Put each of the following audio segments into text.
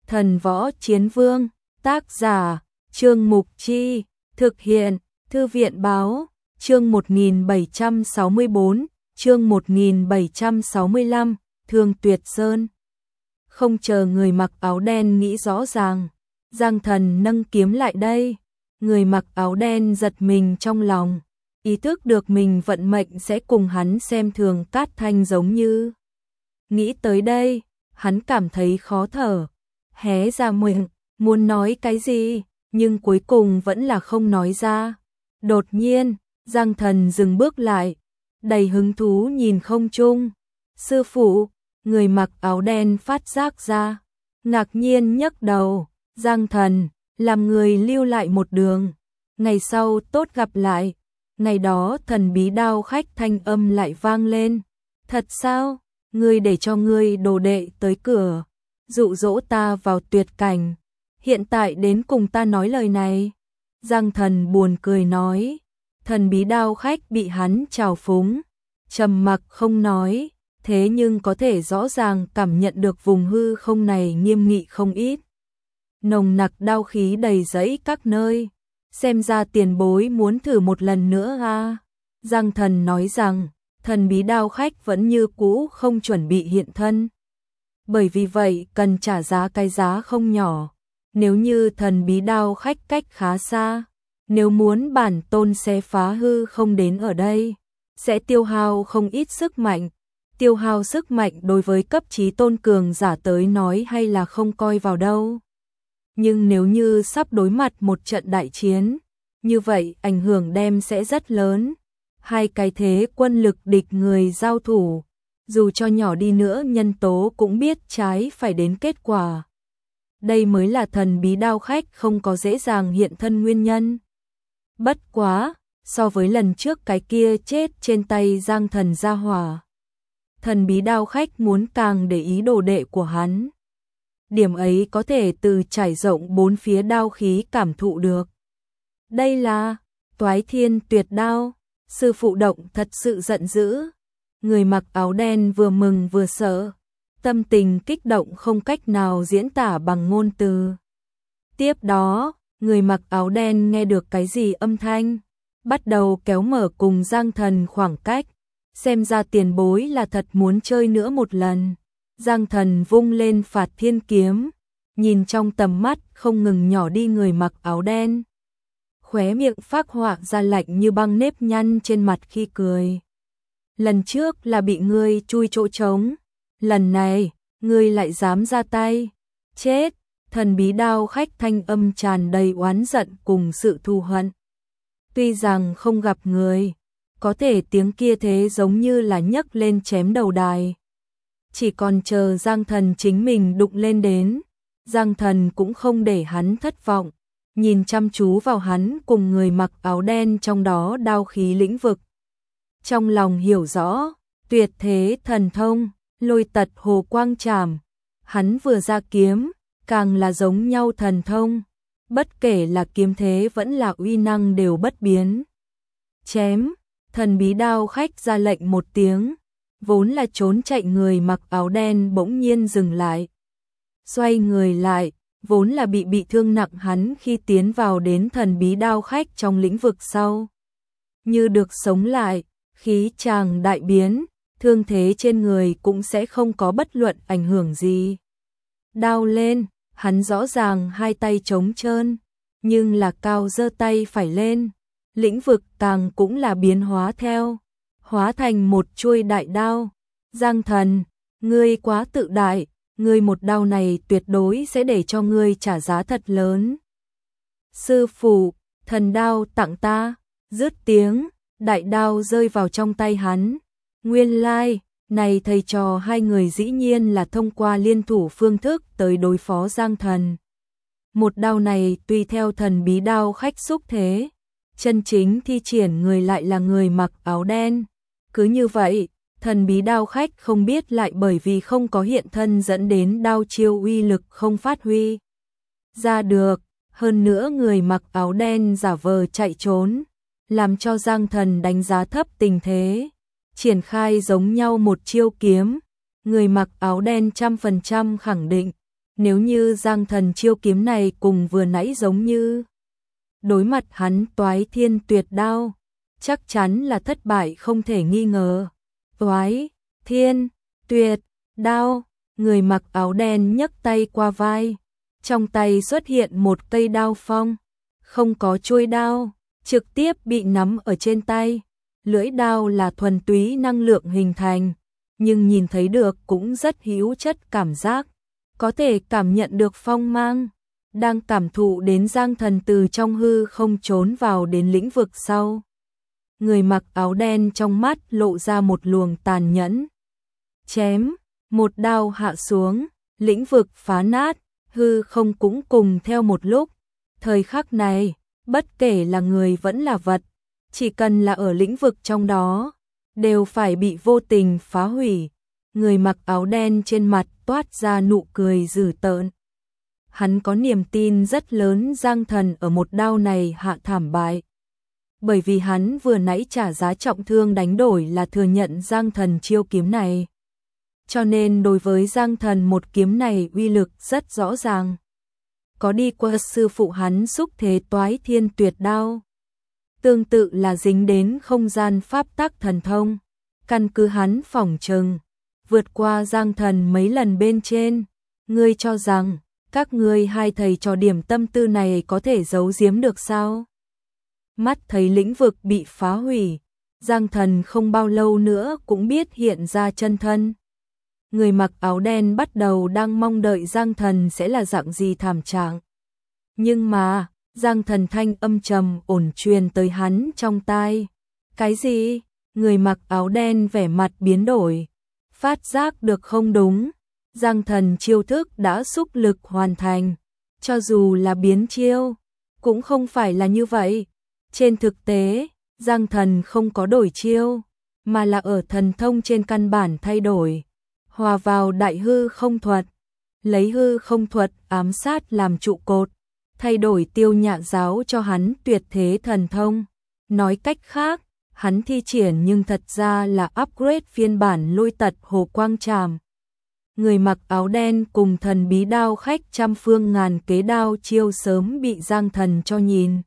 Thần Võ Chiến Vương, tác giả, Trương Mục Chi, thực hiện, Thư viện Báo, chương 1764, chương 1765, Thương Tuyệt Sơn. Không chờ người mặc áo đen nghĩ rõ ràng, Giang Thần nâng kiếm lại đây. Người mặc áo đen giật mình trong lòng, ý thức được mình vận mệnh sẽ cùng hắn xem thường Cát Thanh giống như. Nghĩ tới đây, hắn cảm thấy khó thở, hé ra miệng, muốn nói cái gì, nhưng cuối cùng vẫn là không nói ra. Đột nhiên, Giang Thần dừng bước lại, đầy hứng thú nhìn không trung. Sư phụ, người mặc áo đen phát giác ra, ngạc nhiên nhấc đầu. Giang Thần, làm người lưu lại một đường, ngày sau tốt gặp lại. Ngày đó thần bí đao khách thanh âm lại vang lên. Thật sao? Ngươi để cho ngươi đồ đệ tới cửa, dụ dỗ ta vào tuyệt cảnh, hiện tại đến cùng ta nói lời này. Giang Thần buồn cười nói. Thần bí đao khách bị hắn trào phúng, trầm mặc không nói, thế nhưng có thể rõ ràng cảm nhận được vùng hư không này nghiêm nghị không ít. Nồng nặc đao khí đầy rẫy các nơi, xem ra tiền bối muốn thử một lần nữa à. Giang Thần nói rằng, thần bí đao khách vẫn như cũ không chuẩn bị hiện thân. Bởi vì vậy cần trả giá cái giá không nhỏ, nếu như thần bí đao khách cách khá xa, nếu muốn bản tôn xé phá hư không đến ở đây, sẽ tiêu hao không ít sức mạnh. Tiêu hao sức mạnh đối với cấp chí tôn cường giả tới nói hay là không coi vào đâu. Nhưng nếu như sắp đối mặt một trận đại chiến, như vậy ảnh hưởng đem sẽ rất lớn. Hai cái thế quân lực địch người giao thủ, dù cho nhỏ đi nữa nhân tố cũng biết trái phải đến kết quả. Đây mới là thần bí đao khách không có dễ dàng hiện thân nguyên nhân. Bất quá, so với lần trước cái kia chết trên tay Giang Thần gia hỏa, thần bí đao khách muốn càng để ý đồ đệ của hắn. Điểm ấy có thể từ trải rộng bốn phía đao khí cảm thụ được. Đây là Toái Thiên Tuyệt Đao. Sư phụ Động thật sự giận dữ. Người mặc áo đen vừa mừng vừa sợ, tâm tình kích động không cách nào diễn tả bằng ngôn từ. Tiếp đó, người mặc áo đen nghe được cái gì âm thanh, bắt đầu kéo mở cùng Giang Thần khoảng cách. Xem ra tiền bối là thật muốn chơi nữa một lần. Giang Thần vung lên Phạt Thiên kiếm, nhìn trong tầm mắt không ngừng nhỏ đi người mặc áo đen. Khóe miệng phác họa ra lạnh như băng nếp nhăn trên mặt khi cười. Lần trước là bị ngươi chui chỗ trống, lần này, ngươi lại dám ra tay. Chết! Thần bí đao khách thanh âm tràn đầy oán giận cùng sự thù hận. Tuy rằng không gặp người, có thể tiếng kia thế giống như là nhấc lên chém đầu đài. Chỉ còn chờ Giang Thần chính mình đụng lên đến. Giang Thần cũng không để hắn thất vọng, nhìn chăm chú vào hắn cùng người mặc áo đen trong đó đao khí lĩnh vực. Trong lòng hiểu rõ, tuyệt thế thần thông, Lôi Tật Hồ Quang Trảm, hắn vừa ra kiếm, càng là giống nhau thần thông, bất kể là kiếm thế vẫn là uy năng đều bất biến. Chém, thần bí đao khách ra lệnh một tiếng, vốn là trốn chạy người mặc áo đen bỗng nhiên dừng lại. Xoay người lại, vốn là bị thương nặng hắn khi tiến vào đến thần bí đao khách trong lĩnh vực sau. Như được sống lại, khí chàng đại biến, thương thế trên người cũng sẽ không có bất luận ảnh hưởng gì. Đao lên, hắn rõ ràng hai tay trống trơn, nhưng là cao giơ tay phải lên, lĩnh vực càng cũng là biến hóa theo, hóa thành một chuôi đại đao. Giang Thần, ngươi quá tự đại, ngươi một đao này tuyệt đối sẽ để cho ngươi trả giá thật lớn. Sư phụ, thần đao tặng ta. Dứt tiếng, đại đao rơi vào trong tay hắn. Nguyên lai, này thầy trò hai người dĩ nhiên là thông qua liên thủ phương thức tới đối phó Giang Thần. Một đao này tùy theo thần bí đao khách xúc thế, chân chính thi triển người lại là người mặc áo đen. Cứ như vậy, thần bí đao khách không biết lại bởi vì không có hiện thân dẫn đến đao chiêu uy lực không phát huy ra được. Hơn nữa người mặc áo đen giả vờ chạy trốn, làm cho Giang Thần đánh giá thấp tình thế. Triển khai giống nhau một chiêu kiếm, người mặc áo đen 100% khẳng định, Nếu như Giang Thần chiêu kiếm này cùng vừa nãy giống như đối mặt hắn Toái Thiên Tuyệt Đao, chắc chắn là thất bại không thể nghi ngờ. Toái Thiên Tuyệt Đao, người mặc áo đen nhấc tay qua vai, trong tay xuất hiện một cây đao phong, không có chuôi đao, trực tiếp bị nắm ở trên tay. Lưỡi đao là thuần túy năng lượng hình thành, nhưng nhìn thấy được cũng rất hữu chất cảm giác, có thể cảm nhận được phong mang, đang cảm thụ đến Giang Thần từ trong hư không trốn vào đến lĩnh vực sau. Người mặc áo đen trong mắt lộ ra một luồng tàn nhẫn. Chém, một đao hạ xuống, lĩnh vực phá nát, hư không cũng cùng theo một lúc. Thời khắc này, bất kể là người vẫn là vật, chỉ cần là ở lĩnh vực trong đó, đều phải bị vô tình phá hủy. Người mặc áo đen trên mặt toát ra nụ cười dữ tợn. Hắn có niềm tin rất lớn Giang Thần ở một đao này hạ thảm bại. Bởi vì hắn vừa nãy trả giá trọng thương đánh đổi là thừa nhận Giang Thần chiêu kiếm này. Cho nên đối với Giang Thần một kiếm này uy lực rất rõ ràng. Có đi qua sư phụ hắn xúc thế Toái Thiên Tuyệt Đao. Tương tự là dính đến không gian pháp tắc thần thông. Căn cứ hắn phỏng chừng, vượt qua Giang Thần mấy lần bên trên. Ngươi cho rằng, các ngươi hai thầy trò điểm tâm tư này có thể giấu giếm được sao? Mắt thấy lĩnh vực bị phá hủy, Giang Thần không bao lâu nữa cũng biết hiện ra chân thân. Người mặc áo đen bắt đầu đang mong đợi Giang Thần sẽ là dạng gì thảm trạng. Nhưng mà, Giang Thần thanh âm trầm ổn truyền tới hắn trong tai. Cái gì? Người mặc áo đen vẻ mặt biến đổi. Phát giác được không đúng. Giang Thần chiêu thức đã xúc lực hoàn thành. Cho dù là biến chiêu, cũng không phải là như vậy. Trên thực tế, Giang Thần không có đổi chiêu, mà là ở thần thông trên căn bản thay đổi. Hòa vào đại hư không thuật, lấy hư không thuật ám sát làm trụ cột, thay đổi Tiêu Nhạ giáo cho hắn tuyệt thế thần thông. Nói cách khác, hắn thi triển nhưng thật ra là upgrade phiên bản Lôi Tật Hồ Quang Trảm. Người mặc áo đen cùng thần bí đao khách trăm phương ngàn kế đao chiêu sớm bị Giang Thần cho nhìn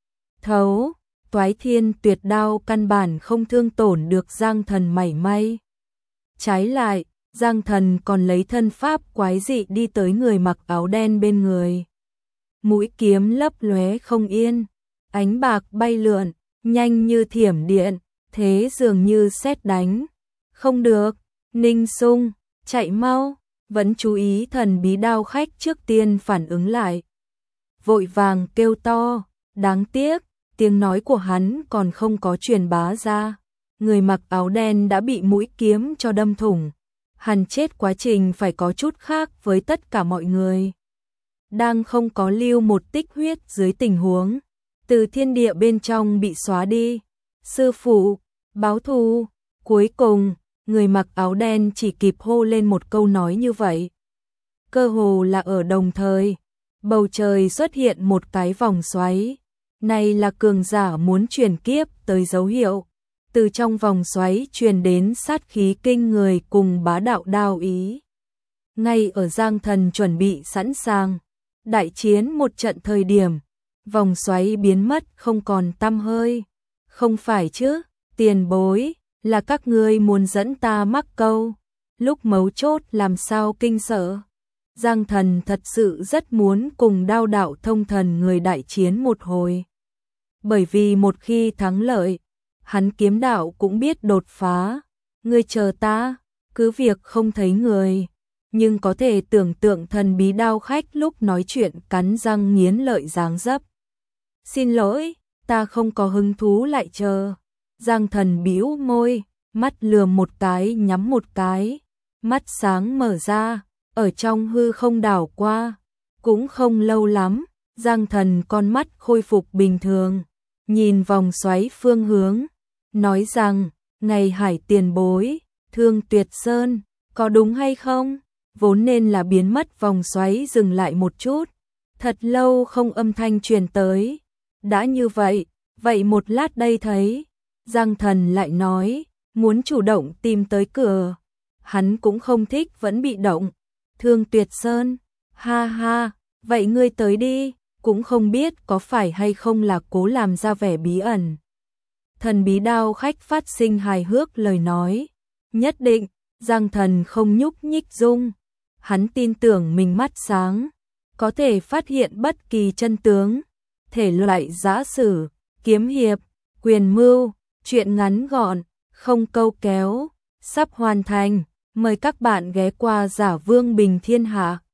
thấu. Toái Thiên Tuyệt Đao căn bản không thương tổn được Giang Thần mảy may. Trái lại, Giang Thần còn lấy thân pháp quái dị đi tới người mặc áo đen bên người. Mũi kiếm lấp lóe không yên, ánh bạc bay lượn, nhanh như thiểm điện, thế dường như sét đánh. Không được, Ninh Sung, chạy mau, vẫn chú ý thần bí đao khách trước tiên phản ứng lại. Vội vàng kêu to, đáng tiếc, tiếng nói của hắn còn không có truyền bá ra. Người mặc áo đen đã bị mũi kiếm cho đâm thủng. Hắn chết quá trình phải có chút khác với tất cả mọi người. Đang không có lưu một tích huyết dưới tình huống, từ thiên địa bên trong bị xóa đi. Sư phụ, báo thù, cuối cùng, người mặc áo đen chỉ kịp hô lên một câu nói như vậy. Cơ hồ là ở đồng thời, bầu trời xuất hiện một cái vòng xoáy. Này là cường giả muốn chuyển kiếp tới dấu hiệu. Từ trong vòng xoáy truyền đến sát khí kinh người cùng bá đạo đao ý. Ngay ở Giang Thần chuẩn bị sẵn sàng đại chiến một trận thời điểm, vòng xoáy biến mất không còn tăm hơi. Không phải chứ, tiền bối, là các ngươi muốn dẫn ta mắc câu. Lúc mấu chốt làm sao kinh sợ. Giang Thần thật sự rất muốn cùng Đao đạo thông thần người đại chiến một hồi. Bởi vì một khi thắng lợi, hắn kiếm đạo cũng biết đột phá. Ngươi chờ ta, cứ việc không thấy người, nhưng có thể tưởng tượng thần bí đao khách lúc nói chuyện cắn răng nghiến lợi dáng dấp. Xin lỗi, ta không có hứng thú lại chờ. Giang Thần bĩu môi, mắt lườm một cái nhắm một cái, mắt sáng mở ra, ở trong hư không đảo qua. Cũng không lâu lắm, Giang Thần con mắt khôi phục bình thường, nhìn vòng xoáy phương hướng, nói rằng, ngày Hải tiền bối, Thương Tuyệt Sơn, có đúng hay không? Vốn nên là biến mất vòng xoáy dừng lại một chút, thật lâu không âm thanh truyền tới. Đã như vậy, vậy một lát đây thấy, Giang Thần lại nói, muốn chủ động tìm tới cửa. Hắn cũng không thích vẫn bị động. Thương Tuyệt Sơn, Ha ha, vậy ngươi tới đi, cũng không biết có phải hay không là cố làm ra vẻ bí ẩn. Thần bí đao khách phát sinh hài hước lời nói. Nhất định, Giang Thần không nhúc nhích dung. Hắn tin tưởng mình mắt sáng, có thể phát hiện bất kỳ chân tướng. Thể loại giã sử, kiếm hiệp, quyền mưu, truyện ngắn gọn, không câu kéo, sắp hoàn thành. Mời các bạn ghé qua Giả Vương Bình Thiên Hạ.